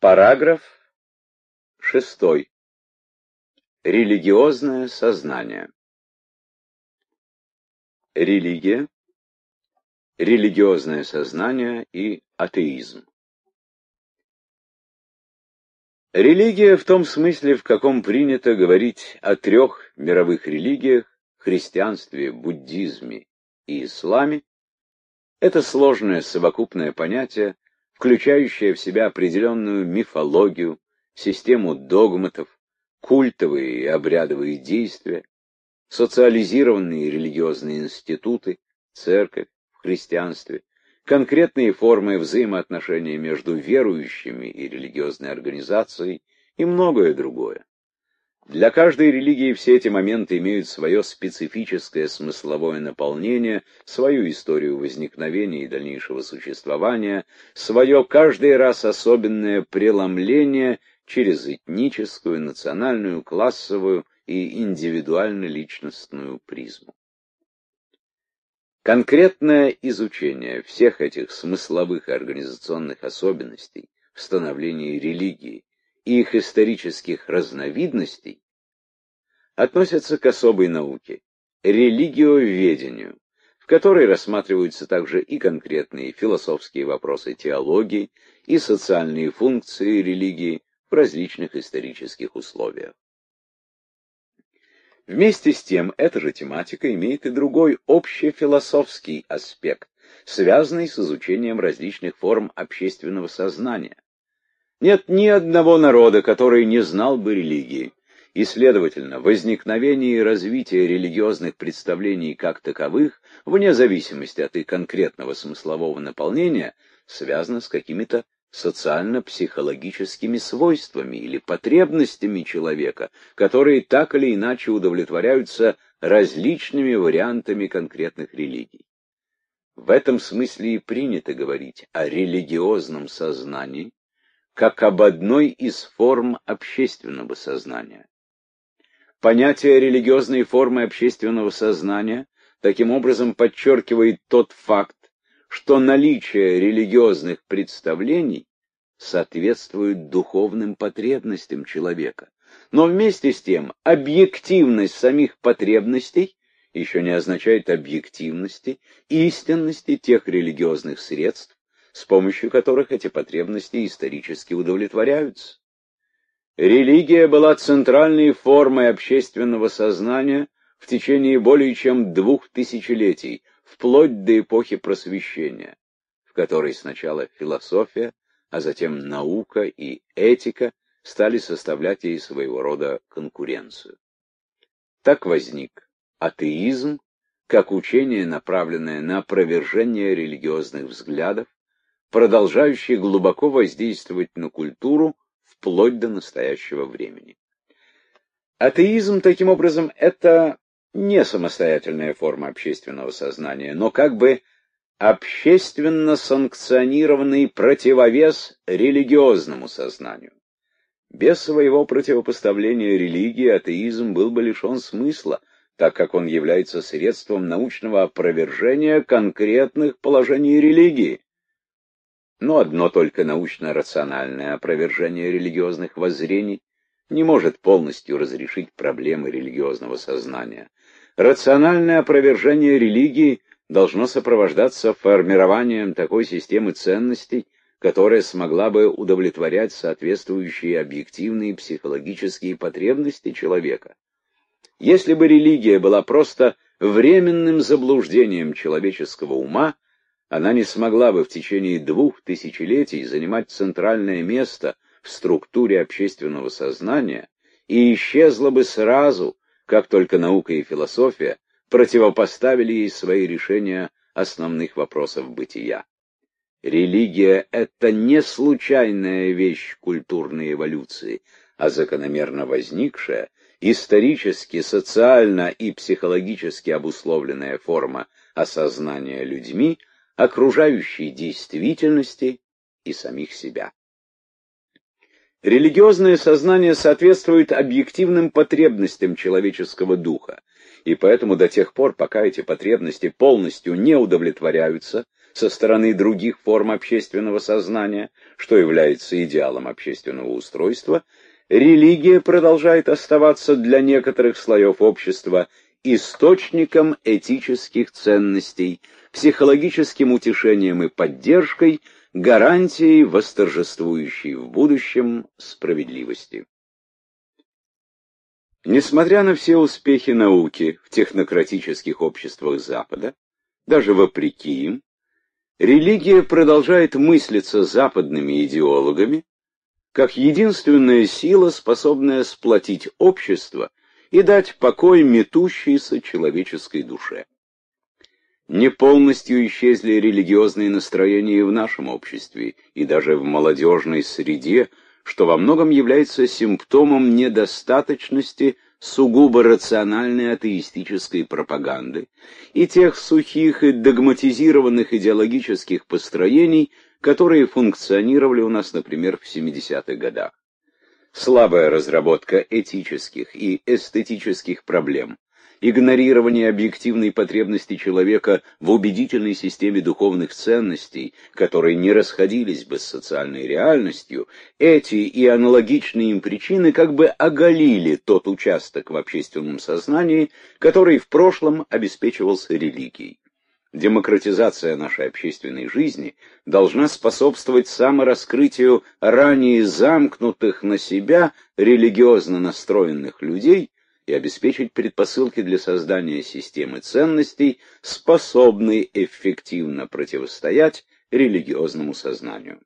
Параграф 6. Религиозное сознание. Религия, религиозное сознание и атеизм. Религия в том смысле, в каком принято говорить о трех мировых религиях — христианстве, буддизме и исламе, это сложное совокупное понятие, включающее в себя определенную мифологию, систему догматов, культовые и обрядовые действия, социализированные религиозные институты, церковь в христианстве, конкретные формы взаимоотношений между верующими и религиозной организацией и многое другое. Для каждой религии все эти моменты имеют свое специфическое смысловое наполнение, свою историю возникновения и дальнейшего существования, свое каждый раз особенное преломление через этническую, национальную, классовую и индивидуально-личностную призму. Конкретное изучение всех этих смысловых и организационных особенностей в становлении религии и их исторических разновидностей относятся к особой науке — религиоведению, в которой рассматриваются также и конкретные философские вопросы теологии, и социальные функции религии в различных исторических условиях. Вместе с тем, эта же тематика имеет и другой общефилософский аспект, связанный с изучением различных форм общественного сознания. Нет ни одного народа, который не знал бы религии, и, следовательно, возникновение и развитие религиозных представлений как таковых, вне зависимости от их конкретного смыслового наполнения, связано с какими-то социально-психологическими свойствами или потребностями человека, которые так или иначе удовлетворяются различными вариантами конкретных религий. В этом смысле и принято говорить о религиозном сознании как об одной из форм общественного сознания. Понятие религиозной формы общественного сознания таким образом подчеркивает тот факт, что наличие религиозных представлений соответствует духовным потребностям человека. Но вместе с тем объективность самих потребностей еще не означает объективности, истинности тех религиозных средств, с помощью которых эти потребности исторически удовлетворяются. Религия была центральной формой общественного сознания в течение более чем 2 тысячелетий, вплоть до эпохи Просвещения, в которой сначала философия, а затем наука и этика стали составлять ей своего рода конкуренцию. Так возник атеизм, как учение, направленное на опровержение религиозных взглядов, продолжающий глубоко воздействовать на культуру вплоть до настоящего времени. Атеизм, таким образом, это не самостоятельная форма общественного сознания, но как бы общественно санкционированный противовес религиозному сознанию. Без своего противопоставления религии атеизм был бы лишен смысла, так как он является средством научного опровержения конкретных положений религии. Но одно только научно-рациональное опровержение религиозных воззрений не может полностью разрешить проблемы религиозного сознания. Рациональное опровержение религии должно сопровождаться формированием такой системы ценностей, которая смогла бы удовлетворять соответствующие объективные психологические потребности человека. Если бы религия была просто временным заблуждением человеческого ума, она не смогла бы в течение 2 тысячелетий занимать центральное место в структуре общественного сознания и исчезла бы сразу, как только наука и философия противопоставили ей свои решения основных вопросов бытия. Религия — это не случайная вещь культурной эволюции, а закономерно возникшая, исторически, социально и психологически обусловленная форма осознания людьми окружающей действительности и самих себя. Религиозное сознание соответствует объективным потребностям человеческого духа, и поэтому до тех пор, пока эти потребности полностью не удовлетворяются, со стороны других форм общественного сознания, что является идеалом общественного устройства, религия продолжает оставаться для некоторых слоев общества источником этических ценностей, психологическим утешением и поддержкой, гарантией восторжествующей в будущем справедливости. Несмотря на все успехи науки в технократических обществах Запада, даже вопреки им, религия продолжает мыслиться западными идеологами как единственная сила, способная сплотить общество и дать покой метущейся человеческой душе. Не полностью исчезли религиозные настроения и в нашем обществе, и даже в молодежной среде, что во многом является симптомом недостаточности сугубо рациональной атеистической пропаганды и тех сухих и догматизированных идеологических построений, которые функционировали у нас, например, в 70-х годах. Слабая разработка этических и эстетических проблем, игнорирование объективной потребности человека в убедительной системе духовных ценностей, которые не расходились бы с социальной реальностью, эти и аналогичные им причины как бы оголили тот участок в общественном сознании, который в прошлом обеспечивался религией. Демократизация нашей общественной жизни должна способствовать самораскрытию ранее замкнутых на себя религиозно настроенных людей и обеспечить предпосылки для создания системы ценностей, способной эффективно противостоять религиозному сознанию.